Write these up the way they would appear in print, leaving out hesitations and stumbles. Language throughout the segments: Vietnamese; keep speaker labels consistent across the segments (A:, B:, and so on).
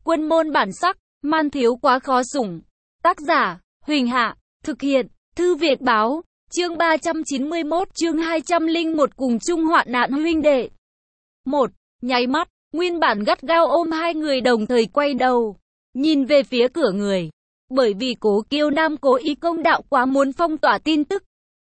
A: Quân môn bản sắc, man thiếu quá khó sủng. Tác giả, Huỳnh Hạ, thực hiện, Thư Việt Báo, chương 391, chương 201 cùng chung hoạn nạn huynh đệ. 1. Nháy mắt, nguyên bản gắt gao ôm hai người đồng thời quay đầu, nhìn về phía cửa người. Bởi vì Cố Kiêu Nam cố ý công đạo quá muốn phong tỏa tin tức.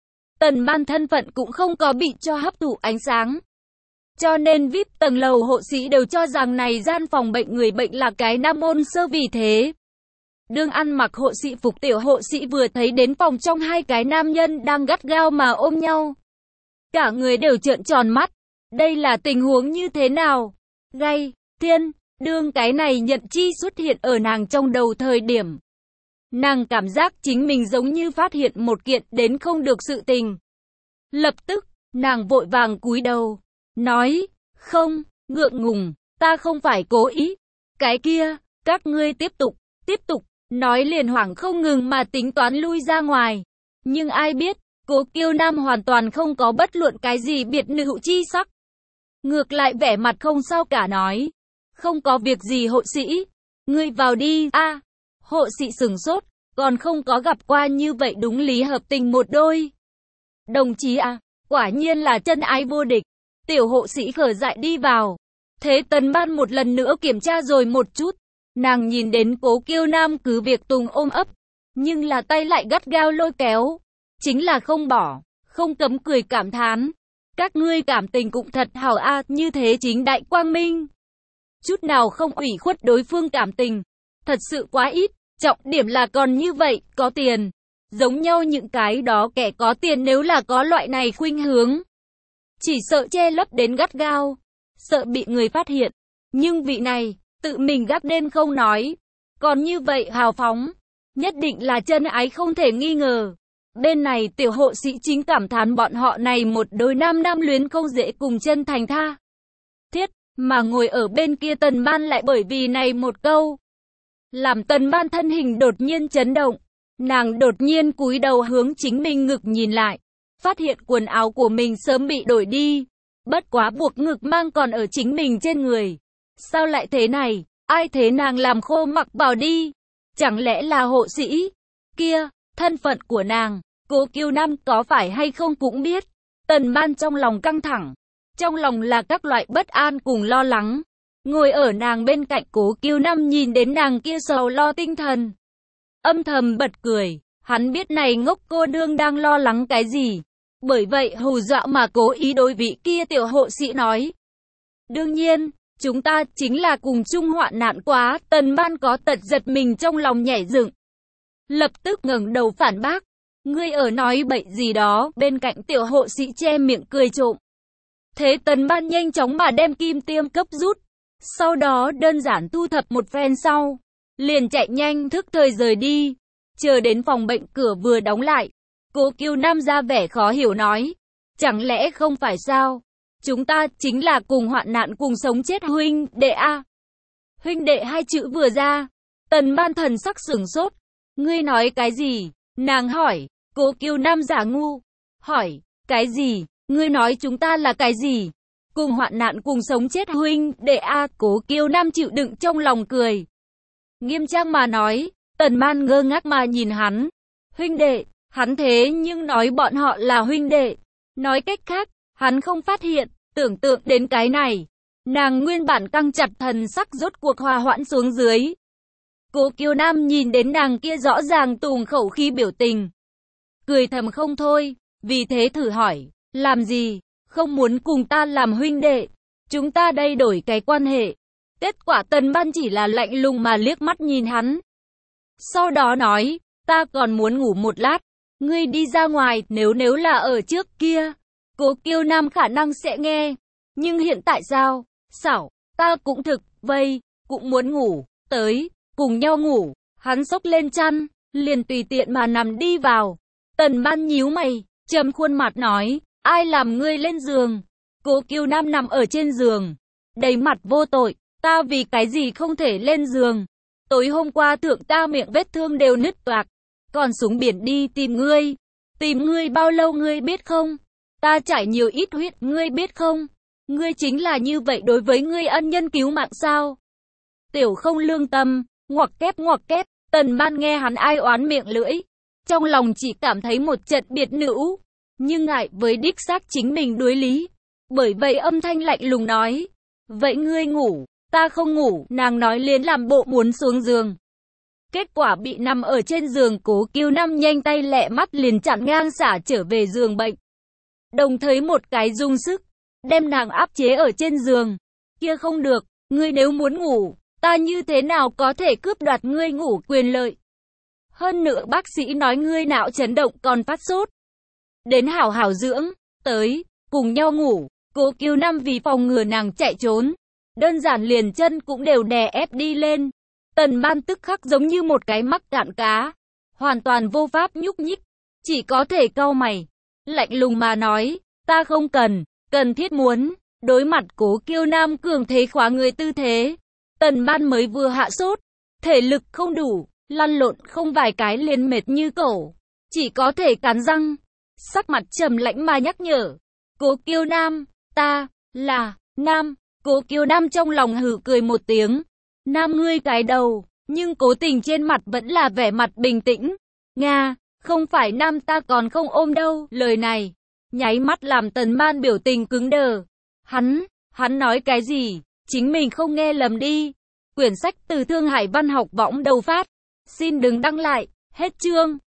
A: Tần Ban thân phận cũng không có bị cho hấp thụ ánh sáng. Cho nên VIP tầng lầu hộ sĩ đều cho rằng này gian phòng bệnh người bệnh là cái nam môn sơ vì thế. Đương ăn mặc hộ sĩ phục tiểu hộ sĩ vừa thấy đến phòng trong hai cái nam nhân đang gắt gao mà ôm nhau. Cả người đều trợn tròn mắt. Đây là tình huống như thế nào? Gay, thiên, đương cái này nhận chi xuất hiện ở nàng trong đầu thời điểm. Nàng cảm giác chính mình giống như phát hiện một kiện đến không được sự tình. Lập tức, nàng vội vàng cúi đầu, nói, không, ngượng ngùng, ta không phải cố ý. Cái kia, các ngươi tiếp tục, nói liền hoảng không ngừng mà tính toán lui ra ngoài. Nhưng ai biết, Cố Kiêu Nam hoàn toàn không có bất luận cái gì biệt nữ chi sắc. Ngược lại vẻ mặt không sao cả nói, không có việc gì hộ sĩ, ngươi vào đi, hộ sĩ sửng sốt, còn không có gặp qua như vậy đúng lý hợp tình một đôi. Đồng chí quả nhiên là chân ái vô địch. Tiểu hộ sĩ khở dại đi vào. Thế Tần Ban một lần nữa kiểm tra rồi một chút. Nàng nhìn đến Cố Kiêu Nam cứ việc tùng ôm ấp, nhưng là tay lại gắt gao lôi kéo. Chính là không bỏ, không cấm cười cảm thán. Các ngươi cảm tình cũng thật hảo như thế chính đại quang minh. Chút nào không ủy khuất đối phương cảm tình. Thật sự quá ít, trọng điểm là còn như vậy, có tiền. Giống nhau những cái đó kẻ có tiền nếu là có loại này khuynh hướng. Chỉ sợ che lấp đến gắt gao, sợ bị người phát hiện. Nhưng vị này, tự mình gác đêm không nói. Còn như vậy hào phóng, nhất định là chân ái không thể nghi ngờ. Bên này tiểu hộ sĩ chính cảm thán bọn họ này một đôi nam luyến không dễ cùng chân thành tha thiết, mà ngồi ở bên kia Tần Ban lại bởi vì này một câu. Làm Tần Ban thân hình đột nhiên chấn động, nàng đột nhiên cúi đầu hướng chính mình ngực nhìn lại. Phát hiện quần áo của mình sớm bị đổi đi. Bất quá buộc ngực mang còn ở chính mình trên người. Sao lại thế này? Ai thế nàng làm khô mặc bảo đi? Chẳng lẽ là hộ sĩ? Kia, thân phận của nàng, Cố Kiêu Nam có phải hay không cũng biết. Tần Ban trong lòng căng thẳng. Trong lòng là các loại bất an cùng lo lắng. Ngồi ở nàng bên cạnh Cố Kiêu Nam nhìn đến nàng kia sầu lo tinh thần. Âm thầm bật cười. Hắn biết này ngốc cô nương đang lo lắng cái gì. Bởi vậy hù dọa mà cố ý đối vị kia tiểu hộ sĩ nói. Đương nhiên, chúng ta chính là cùng chung hoạn nạn quá. Tần Ban có tật giật mình trong lòng nhảy dựng. Lập tức ngẩng đầu phản bác. Ngươi ở nói bậy gì đó, bên cạnh tiểu hộ sĩ che miệng cười trộm. Thế Tần Ban nhanh chóng mà đem kim tiêm cấp rút. Sau đó đơn giản thu thập một phen sau. Liền chạy nhanh thức thời rời đi. Chờ đến phòng bệnh cửa vừa đóng lại. Cố Kiêu Nam ra vẻ khó hiểu nói. Chẳng lẽ không phải sao? Chúng ta chính là cùng hoạn nạn cùng sống chết huynh đệ Huynh đệ hai chữ vừa ra. Tần Ban thần sắc sửng sốt. Ngươi nói cái gì? Nàng hỏi. Cố Kiêu Nam giả ngu. Hỏi. Cái gì? Ngươi nói chúng ta là cái gì? Cùng hoạn nạn cùng sống chết huynh đệ Cố Kiêu Nam chịu đựng trong lòng cười. Nghiêm trang mà nói. Tần Ban ngơ ngác mà nhìn hắn. Huynh đệ. Hắn thế nhưng nói bọn họ là huynh đệ. Nói cách khác, hắn không phát hiện, tưởng tượng đến cái này. Nàng nguyên bản căng chặt thần sắc rốt cuộc hòa hoãn xuống dưới. Cố Kiêu Nam nhìn đến nàng kia rõ ràng tùng khẩu khi biểu tình. Cười thầm không thôi, vì thế thử hỏi, làm gì, không muốn cùng ta làm huynh đệ. Chúng ta đây đổi cái quan hệ. Kết quả Tần Ban chỉ là lạnh lùng mà liếc mắt nhìn hắn. Sau đó nói, ta còn muốn ngủ một lát. Ngươi đi ra ngoài, nếu là ở trước kia. Cố Kiêu Nam khả năng sẽ nghe. Nhưng hiện tại sao? Xảo, ta cũng thực, vây, cũng muốn ngủ, tới, cùng nhau ngủ. Hắn xốc lên chăn, liền tùy tiện mà nằm đi vào. Tần Ban nhíu mày, trầm khuôn mặt nói, ai làm ngươi lên giường? Cố Kiêu Nam nằm ở trên giường, đầy mặt vô tội, ta vì cái gì không thể lên giường? Tối hôm qua thượng ta miệng vết thương đều nứt toạc. Còn xuống biển đi tìm ngươi. Tìm ngươi bao lâu ngươi biết không? Ta chảy nhiều ít huyết ngươi biết không? Ngươi chính là như vậy đối với ngươi ân nhân cứu mạng sao? Tiểu không lương tâm, ngoặc kép, Tần Ban nghe hắn ai oán miệng lưỡi. Trong lòng chỉ cảm thấy một trận biệt nữ, nhưng ngại với đích xác chính mình đối lý. Bởi vậy âm thanh lạnh lùng nói, vậy ngươi ngủ, ta không ngủ, nàng nói liền làm bộ muốn xuống giường. Kết quả bị nằm ở trên giường Cố Kiêu Nam nhanh tay lẹ mắt liền chặn ngang xả trở về giường bệnh. Đồng thời một cái dùng sức, đem nàng áp chế ở trên giường. Kia không được, ngươi nếu muốn ngủ, ta như thế nào có thể cướp đoạt ngươi ngủ quyền lợi. Hơn nữa bác sĩ nói ngươi não chấn động còn phát sốt. Đến hảo hảo dưỡng, tới, cùng nhau ngủ. Cố Kiêu Nam vì phòng ngừa nàng chạy trốn, đơn giản liền chân cũng đều đè ép đi lên. Tần Ban tức khắc giống như một cái mắc cạn cá, hoàn toàn vô pháp nhúc nhích, chỉ có thể cau mày, lạnh lùng mà nói, ta không cần thiết muốn. Đối mặt Cố Kiêu Nam cường thế khóa người tư thế, Tần Ban mới vừa hạ sốt, thể lực không đủ, lăn lộn không vài cái liền mệt như cẩu, chỉ có thể cắn răng, sắc mặt trầm lãnh mà nhắc nhở, Cố Kiêu Nam, ta là nam. Cố Kiêu Nam trong lòng hừ cười một tiếng, nam ngươi cái đầu, nhưng cố tình trên mặt vẫn là vẻ mặt bình tĩnh. Nga, không phải nam ta còn không ôm đâu. Lời này, nháy mắt làm Tần Ban biểu tình cứng đờ. Hắn nói cái gì? Chính mình không nghe lầm đi. Quyển sách từ Thương Hải Văn học võng đầu phát. Xin đừng đăng lại. Hết chương.